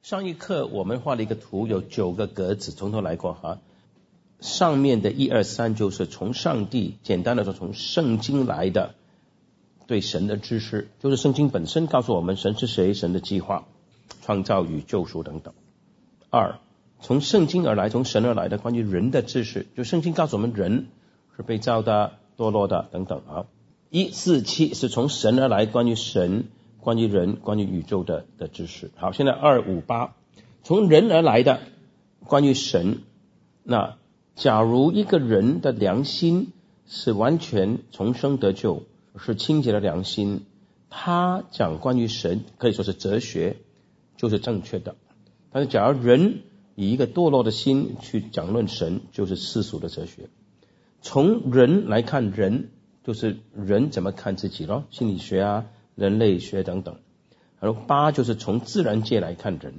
上一课我们画了一个图，有9个格子，从头来过哈。上面的1、2、3就是从上帝，简单的说从圣经来的对神的知识，就是圣经本身告诉我们神是谁，神的计划、创造与救赎等等。2，从圣经而来，从神而来的关于人的知识，就圣经告诉我们人是被造的、堕落的等等啊。1、4、7是从神而来，关于神、关于人、关于宇宙的知识。好，现在2、5、8从人而来的关于神。那假如一个人的良心是完全重生得救，是清洁的良心，他讲关于神可以说是哲学，就是正确的。但是假如人以一个堕落的心去讲论神，就是世俗的哲学。从人来看人，就是人怎么看自己咯，心理学啊、人类学等等。然后8就是从自然界来看人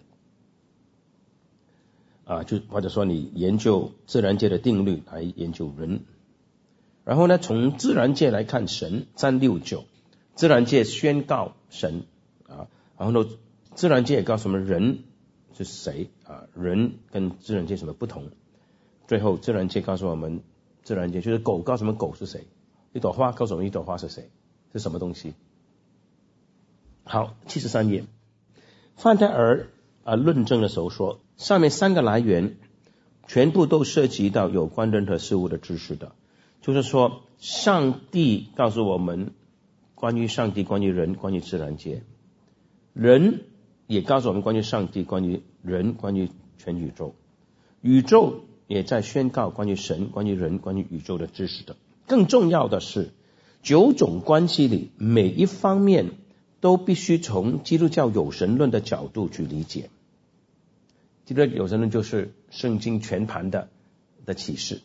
啊，就或者说你研究自然界的定律来研究人。然后呢，从自然界来看神，3、6、9自然界宣告神啊，然后呢自然界也告诉我们人是谁啊，人跟自然界什么不同。最后自然界告诉我们，自然界就是狗告诉我们狗是谁，一朵花告诉我们一朵花是谁，是什么东西。好，73页范泰尔论证的时候说，上面3个来源全部都涉及到有关任何事物的知识的，就是说上帝告诉我们关于上帝、关于人、关于自然界，人也告诉我们关于上帝、关于人、关于全宇宙，宇宙也在宣告关于神、关于人、关于宇宙的知识的。更重要的是9种关系里每一方面都必须从基督教有神论的角度去理解。基督教有神论就是圣经全盘的启示。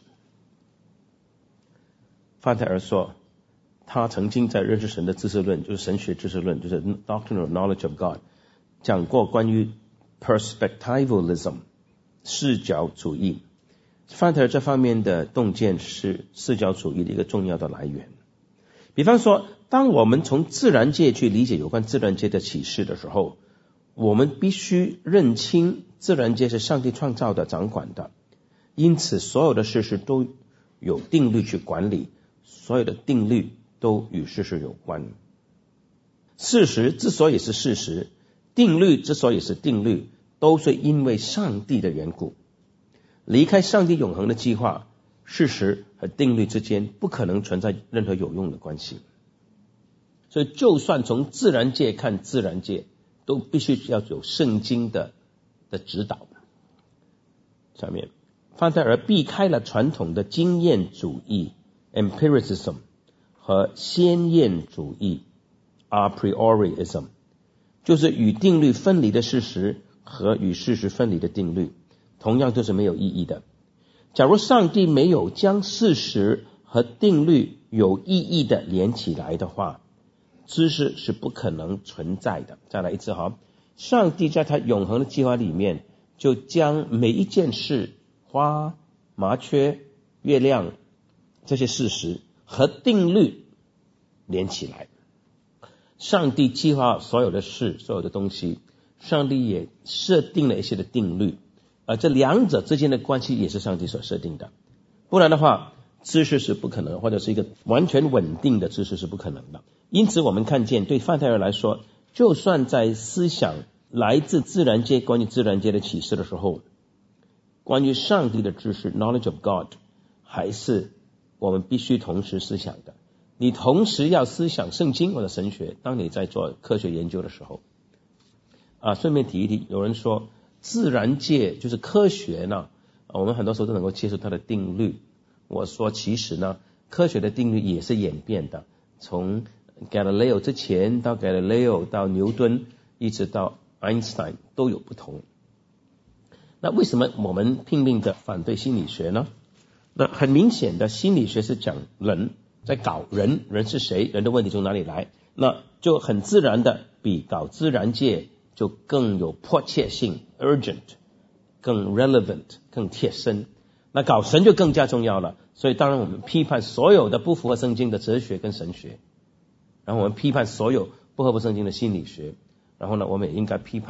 范泰尔说，他曾经在认识神的知识论，就是神学知识论，就是 Doctrinal Knowledge of God 讲过关于 Perspectivalism 视角主义。范泰尔这方面的洞见是视角主义的一个重要的来源。比方说，当我们从自然界去理解有关自然界的启示的时候，我们必须认清自然界是上帝创造的、掌管的，因此所有的事实都有定律去管理，所有的定律都与事实有关。事实之所以是事实，定律之所以是定律，都是因为上帝的缘故。离开上帝永恒的计划，事实和定律之间不可能存在任何有用的关系。所以就算从自然界看自然界，都必须要有圣经的指导。下面范泰尔避开了传统的经验主义 empiricism 和先验主义 a priorism， 就是与定律分离的事实和与事实分离的定律，同样就是没有意义的。假如上帝没有将事实和定律有意义的连起来的话，知识是不可能存在的。再来一次哈，上帝在他永恒的计划里面，就将每一件事，花、麻雀、月亮这些事实和定律连起来。上帝计划所有的事，所有的东西，上帝也设定了一些的定律，而这两者之间的关系也是上帝所设定的。不然的话，知识是不可能，或者是一个完全稳定的知识是不可能的。因此我们看见，对范泰尔来说，就算在思想来自自然界关于自然界的启示的时候，关于上帝的知识 knowledge of God 还是我们必须同时思想的。你同时要思想圣经或者神学，当你在做科学研究的时候顺便提一提，有人说自然界就是科学呢，我们很多时候都能够接受它的定律。我说其实呢，科学的定律也是演变的，从 Galileo 之前到 Galileo 到牛顿一直到 Einstein 都有不同。那为什么我们拼命的反对心理学呢？那很明显的，心理学是讲人，在搞人，人是谁，人的问题从哪里来，那就很自然的比搞自然界就更有迫切性 urgent， 更 relevant， 更贴身。那搞神就更加重要了，所以当然我们批判所有的不符合圣经的哲学跟神学，然后我们批判所有不合乎圣经的心理学，然后呢我们也应该批判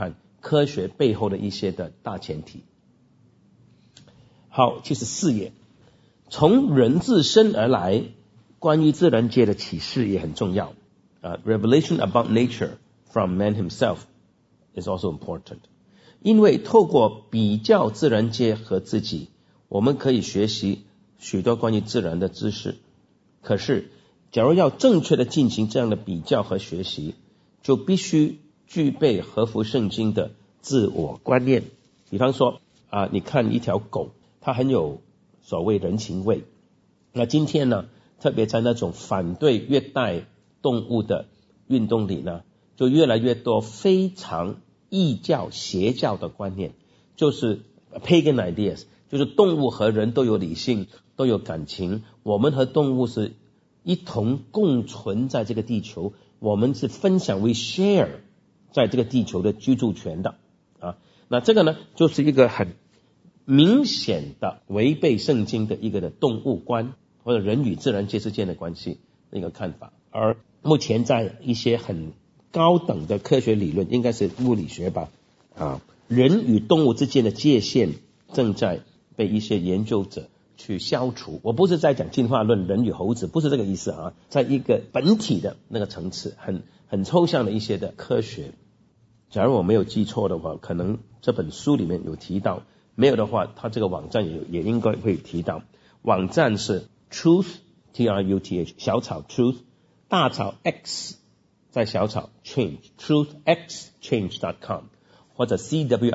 科学背后的一些的大前提。好，74页，从人自身而来，关于自然界的启示也很重要。Revelation about nature from man himself is also important. 因为透过比较自然界和自己，我们可以学习许多关于自然的知识。可是，假如要正确的进行这样的比较和学习，就必须具备合乎圣经的自我观念。比方说你看一条狗，它很有所谓人情味。那今天呢，特别在那种反对虐待动物的运动里呢，就越来越多非常异教邪教的观念，就是 pagan ideas， 就是动物和人都有理性，都有感情，我们和动物是一同共存在这个地球，我们是分享 we share 在这个地球的居住权的那这个呢，就是一个很明显的违背圣经的一个的动物观，或者人与自然界之间的关系的一个看法。而目前在一些很高等的科学理论，应该是物理学吧人与动物之间的界限正在被一些研究者去消除。我不是在讲进化论，人与猴子，不是这个意思在一个本体的那个层次，很抽象的一些的科学。假如我没有记错的话，可能这本书里面有提到，没有的话他这个网站也应该会提到。网站是 truth truth 小草 truth 大草 x 再小草 change truthxchange.com 或者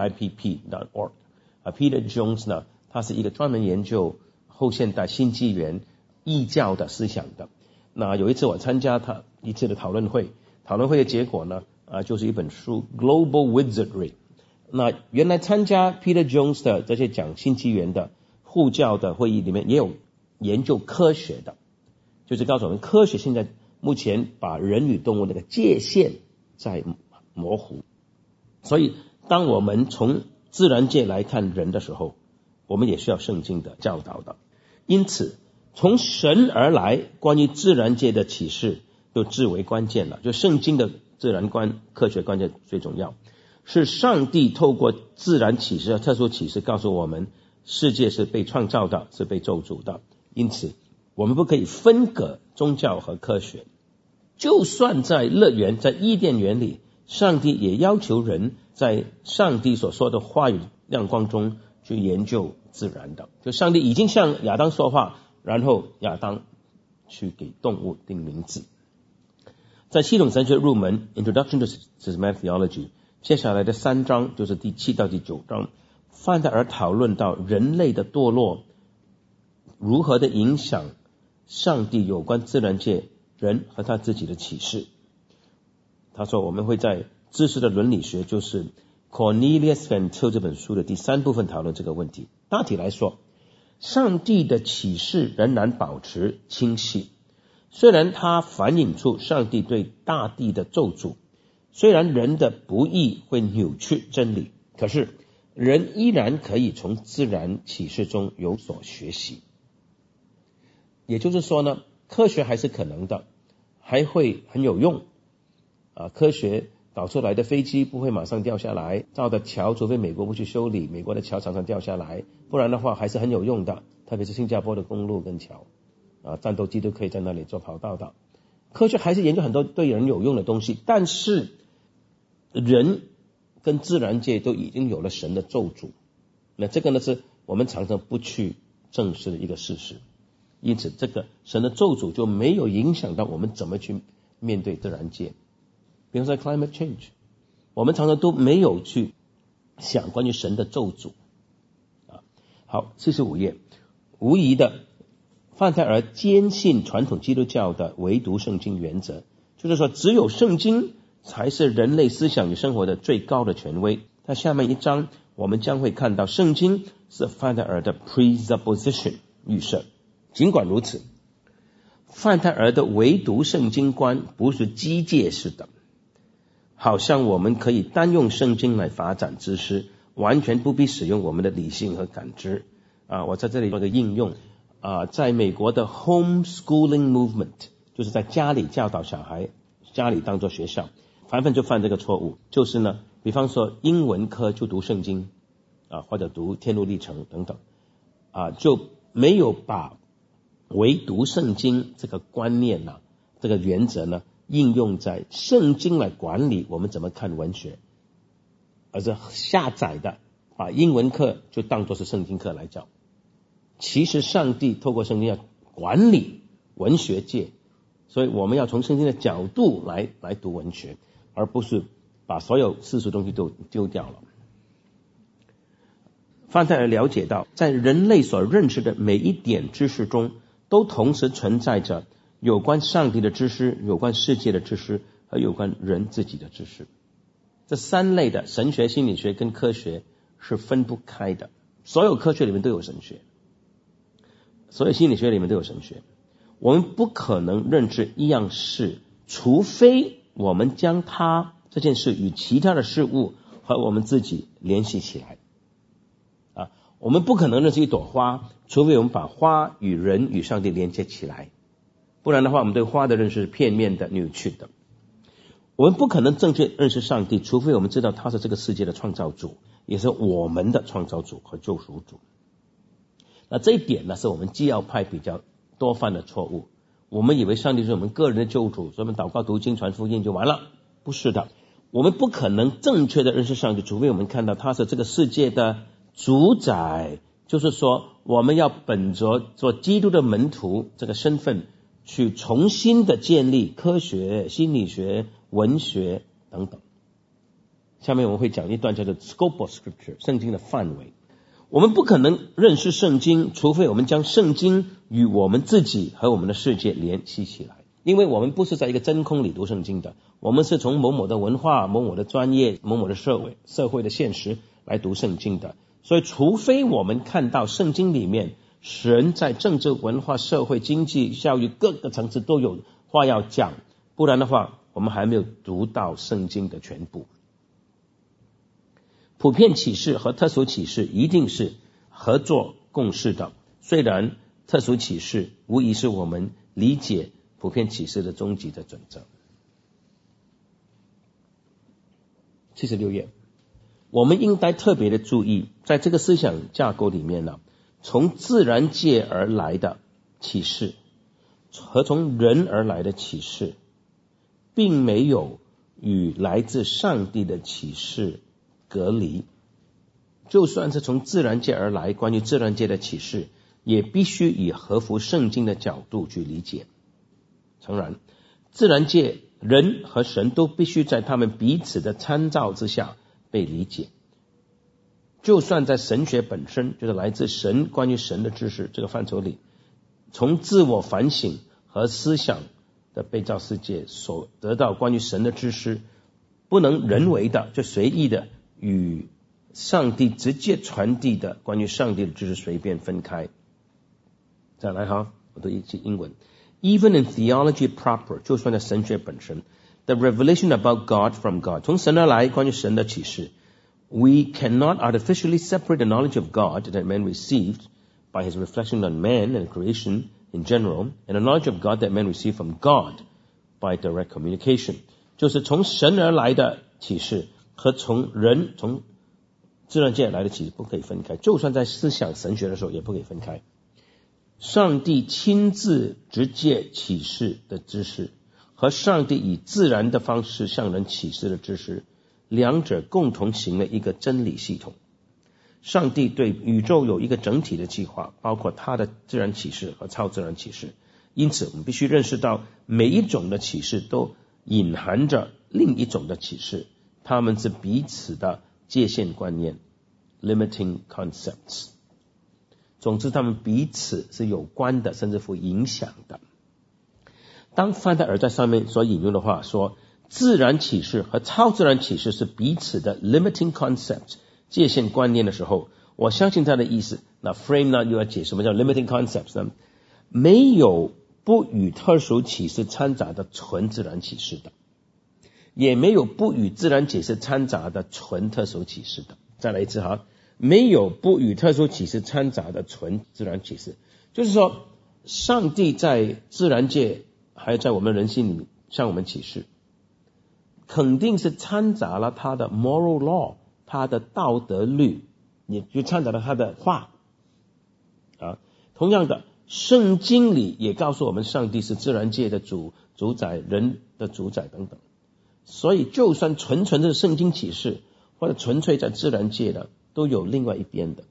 cwipp.org Peter Jones 呢，他是一个专门研究后现代新纪元异教的思想的。那有一次我参加他一次的讨论会的结果呢就是一本书 Global Wizardry。 那原来参加 Peter Jones 的这些讲新纪元的护教的会议里面也有研究科学的，就是告诉我们科学现在目前把人与动物那个界限在模糊。所以当我们从自然界来看人的时候，我们也需要圣经的教导的。因此从神而来关于自然界的启示就至为关键了，就圣经的自然观科学观念最重要，是上帝透过自然启示特殊启示告诉我们世界是被创造的，是被咒诅的。因此我们不可以分割宗教和科学。就算在乐园，在伊甸园里，上帝也要求人在上帝所说的话语亮光中去研究自然的。就上帝已经向亚当说话，然后亚当去给动物定名字。在系统神学入门 Introduction to Systematic Theology 接下来的3章，就是第7到第9章，范特尔讨论到人类的堕落如何的影响上帝有关自然界人和他自己的启示。他说我们会在知识的伦理学，就是 Cornelius Van Til 这本书的第3部分讨论这个问题。大体来说，上帝的启示仍然保持清晰，虽然它反映出上帝对大地的咒诅，虽然人的不义会扭曲真理，可是人依然可以从自然启示中有所学习。也就是说呢，科学还是可能的，还会很有用科学导出来的飞机不会马上掉下来，造的桥除非美国不去修理，美国的桥常常掉下来，不然的话还是很有用的，特别是新加坡的公路跟桥战斗机都可以在那里做跑道的。科学还是研究很多对人有用的东西，但是人跟自然界都已经有了神的咒诅，那这个呢是我们常常不去证实的一个事实。因此这个神的咒诅就没有影响到我们怎么去面对自然界。比如说 climate change， 我们常常都没有去想关于神的咒诅好，45页，无疑的范特尔坚信传统基督教的唯独圣经原则，就是说只有圣经才是人类思想与生活的最高的权威。在下面一章我们将会看到圣经是范特尔的 presupposition 预设。尽管如此，范特尔的唯独圣经观不是机械式的，好像我们可以单用圣经来发展知识，完全不必使用我们的理性和感知我在这里做个应用在美国的 homeschooling movement， 就是在家里教导小孩，家里当作学校，凡就犯这个错误，就是呢，比比方说英文科就读圣经或者读天路历程等等就没有把唯读圣经这个观念这个原则呢应用在圣经来管理我们怎么看文学，而是下载的把英文课就当作是圣经课来教。其实上帝透过圣经要管理文学界，所以我们要从圣经的角度来读文学，而不是把所有世俗东西都丢掉了。范泰尔了解到，在人类所认识的每一点知识中，都同时存在着有关上帝的知识、有关世界的知识和有关人自己的知识。这三类的神学、心理学跟科学是分不开的。所有科学里面都有神学，所有心理学里面都有神学。我们不可能认知一样事，除非我们将这件事与其他的事物和我们自己联系起来我们不可能认识一朵花，除非我们把花与人与上帝连接起来，不然的话我们对花的认识是片面的、扭曲的。我们不可能正确认识上帝，除非我们知道他是这个世界的创造主，也是我们的创造主和救赎主。那这一点呢，是我们基要派比较多犯的错误。我们以为上帝是我们个人的救主，所以我们祷告、读经、传福音就完了。不是的，我们不可能正确的认识上帝，除非我们看到他是这个世界的主宰，就是说我们要本着做基督的门徒这个身份，去重新的建立科学、心理学、文学等等。下面我们会讲一段叫做 Scope of Scripture， 圣经的范围。我们不可能认识圣经，除非我们将圣经与我们自己和我们的世界联系起来。因为我们不是在一个真空里读圣经的，我们是从某某的文化、某某的专业、某某的社会的现实来读圣经的。所以除非我们看到圣经里面神在政治、文化、社会、经济、教育各个层次都有话要讲，不然的话我们还没有读到圣经的全部。普遍启示和特殊启示一定是合作共事的，虽然特殊启示无疑是我们理解普遍启示的终极的准则。76页，我们应该特别的注意，在这个思想架构里面呢，从自然界而来的启示和从人而来的启示，并没有与来自上帝的启示隔离。就算是从自然界而来，关于自然界的启示，也必须以合乎圣经的角度去理解。诚然，自然界人和神都必须在他们彼此的参照之下被理解。就算在神学本身，就是来自神关于神的知识这个范畴里，从自我反省和思想的被造世界所得到关于神的知识，不能人为的就随意的与上帝直接传递的关于上帝的知识随便分开。再来我读一句英文。Even in theology proper， 就算在神学本身 ，the revelation about God from God， 从神而来关于神的启示 ，we cannot artificially separate the knowledge of God that man received by his reflection on man and creation in general, and the knowledge of God that man received from God by direct communication。就是从神而来的启示和从自然界来的启示不可以分开，就算在思想神学的时候也不可以分开。上帝亲自直接启示的知识和上帝以自然的方式向人启示的知识，两者共同形了一个真理系统。上帝对宇宙有一个整体的计划，包括他的自然启示和超自然启示。因此我们必须认识到每一种的启示都隐含着另一种的启示，它们是彼此的界限观念 limiting concepts。总之他们彼此是有关的，甚至会影响的。当范泰尔在上面所引用的话说自然启示和超自然启示是彼此的 limiting concepts 界限观念的时候，我相信他的意思。那 frame 呢又要解什么叫 limiting concepts 呢？没有不与特殊启示掺杂的纯自然启示的，也没有不与自然解释掺杂的纯特殊启示的。再来一次没有不与特殊启示掺杂的纯自然启示，就是说上帝在自然界还有在我们人性里向我们启示， 肯定是掺杂了他的 moral law， 他的道德律，也就掺杂了他的话啊。同样的，圣经里也告诉我们，上帝是自然界的主宰，人的主宰等等。所以就算纯纯的圣经启示，或者纯粹在自然界的，都有另外一边的。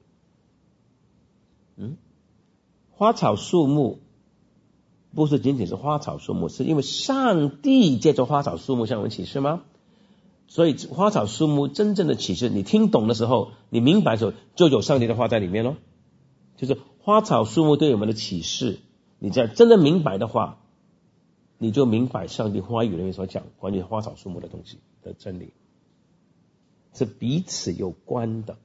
花草树木不是仅仅是花草树木，是因为上帝借着花草树木向我们启示吗？所以花草树木真正的启示，你听懂的时候，你明白的时候，就有上帝的话在里面咯。就是花草树木对我们的启示，你在真的明白的话，你就明白上帝话语里面所讲关于花草树木的东西的真理，是彼此有关的。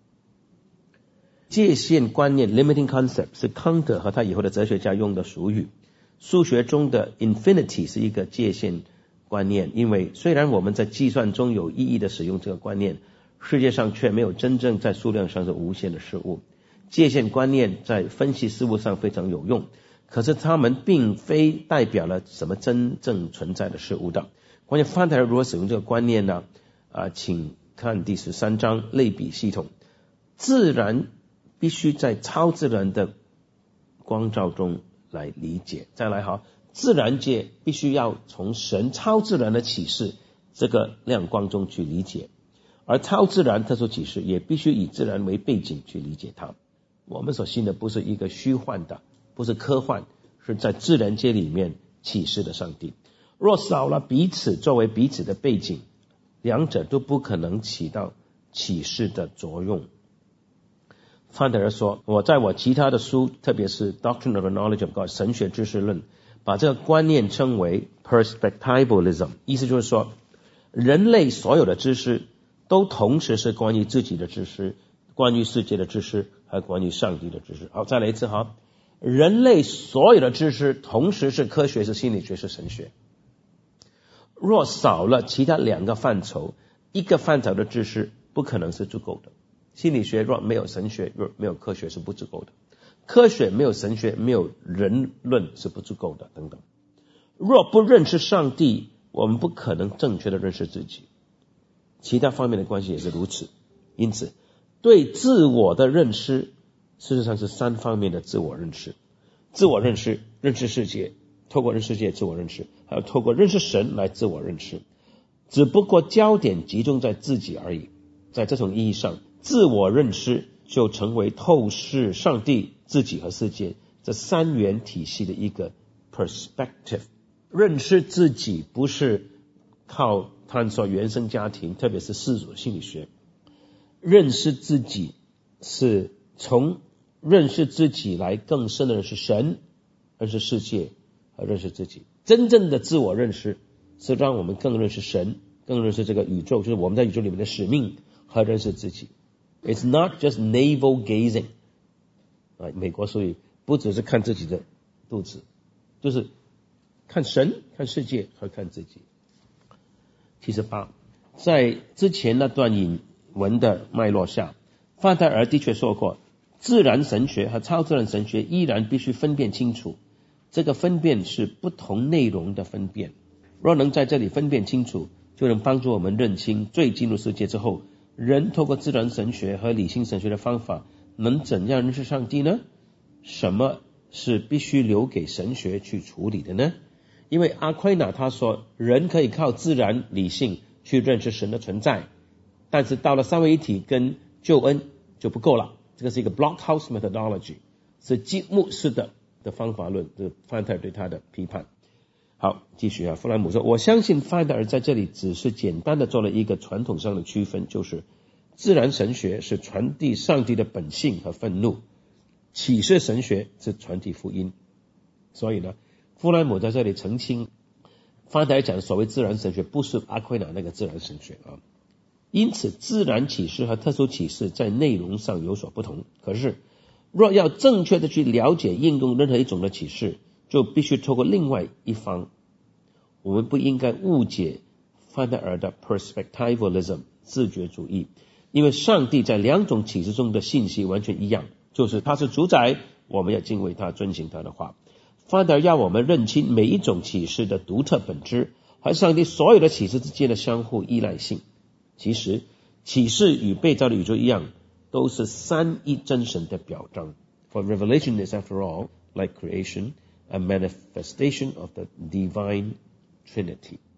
界限观念 limiting concept 是康德和他以后的哲学家用的俗语。数学中的 infinity 是一个界限观念，因为虽然我们在计算中有意义的使用这个观念，世界上却没有真正在数量上是无限的事物。界限观念在分析事物上非常有用，可是它们并非代表了什么真正存在的事物的。关于范特尔如何使用这个观念呢？请看第13章类比系统。自然必须在超自然的光照中来理解。再来哈，自然界必须要从神超自然的启示这个亮光中去理解，而超自然特殊启示也必须以自然为背景去理解它。我们所信的不是一个虚幻的，不是科幻，是在自然界里面启示的上帝。若少了彼此作为彼此的背景，两者都不可能起到启示的作用。范德尔说，我在我其他的书，特别是 Doctrine of the Knowledge of God 神学知识论，把这个观念称为 Perspectivalism， 意思就是说，人类所有的知识都同时是关于自己的知识，关于世界的知识和关于上帝的知识。好，再来一次哈，人类所有的知识同时是科学，是心理学，是神学。若少了其他两个范畴，一个范畴的知识不可能是足够的。心理学若没有神学，若没有科学是不足够的。科学没有神学，没有人论是不足够的等等。若不认识上帝，我们不可能正确的认识自己。其他方面的关系也是如此。因此，对自我的认识，事实上是3方面的自我认识。自我认识，认识世界，透过认识世界自我认识，还有透过认识神来自我认识。只不过焦点集中在自己而已。在这种意义上，自我认识就成为透视上帝、自己和世界这3元体系的一个 perspective。 认识自己不是靠探索原生家庭，特别是世俗心理学。认识自己是从认识自己来更深的认识神，认识世界和认识自己。真正的自我认识是让我们更认识神，更认识这个宇宙，就是我们在宇宙里面的使命，和认识自己。It's not just navel gazing， 美国俗语不只是看自己的肚子，就是看神、看世界和看自己。78，在之前那段引文的脉络下，范特尔的确说过，自然神学和超自然神学依然必须分辨清楚，这个分辨是不同内容的分辨。若能在这里分辨清楚，就能帮助我们认清罪进入世界之后，人透过自然神学和理性神学的方法能怎样认识上帝呢？什么是必须留给神学去处理的呢？因为阿奎那他说，人可以靠自然理性去认识神的存在，但是到了三位一体跟救恩就不够了。这个是一个 blockhouse methodology， 是积木式的方法论，这范特尔对他的批判。好，继续啊，弗兰姆说，我相信范特尔在这里只是简单的做了一个传统上的区分，就是自然神学是传递上帝的本性和愤怒，启示神学是传递福音。所以呢，弗兰姆在这里澄清，范特尔讲的所谓自然神学不是阿奎那那个自然神学啊。因此自然启示和特殊启示在内容上有所不同，可是若要正确的去了解应用任何一种的启示，就必须透过另外一方。我们不应该误解范特尔的 perspectivalism 自觉主义，因为上帝在2种启示中的信息完全一样，就是他是主宰，我们要敬畏他，遵行他的话。范特尔要我们认清每一种启示的独特本质， 和上帝所有的启示之间的相互依赖性。其实启示与被造的宇宙一样，都是三一真神的表彰。For revelation is after all, like creation, a manifestation of the divine Trinity.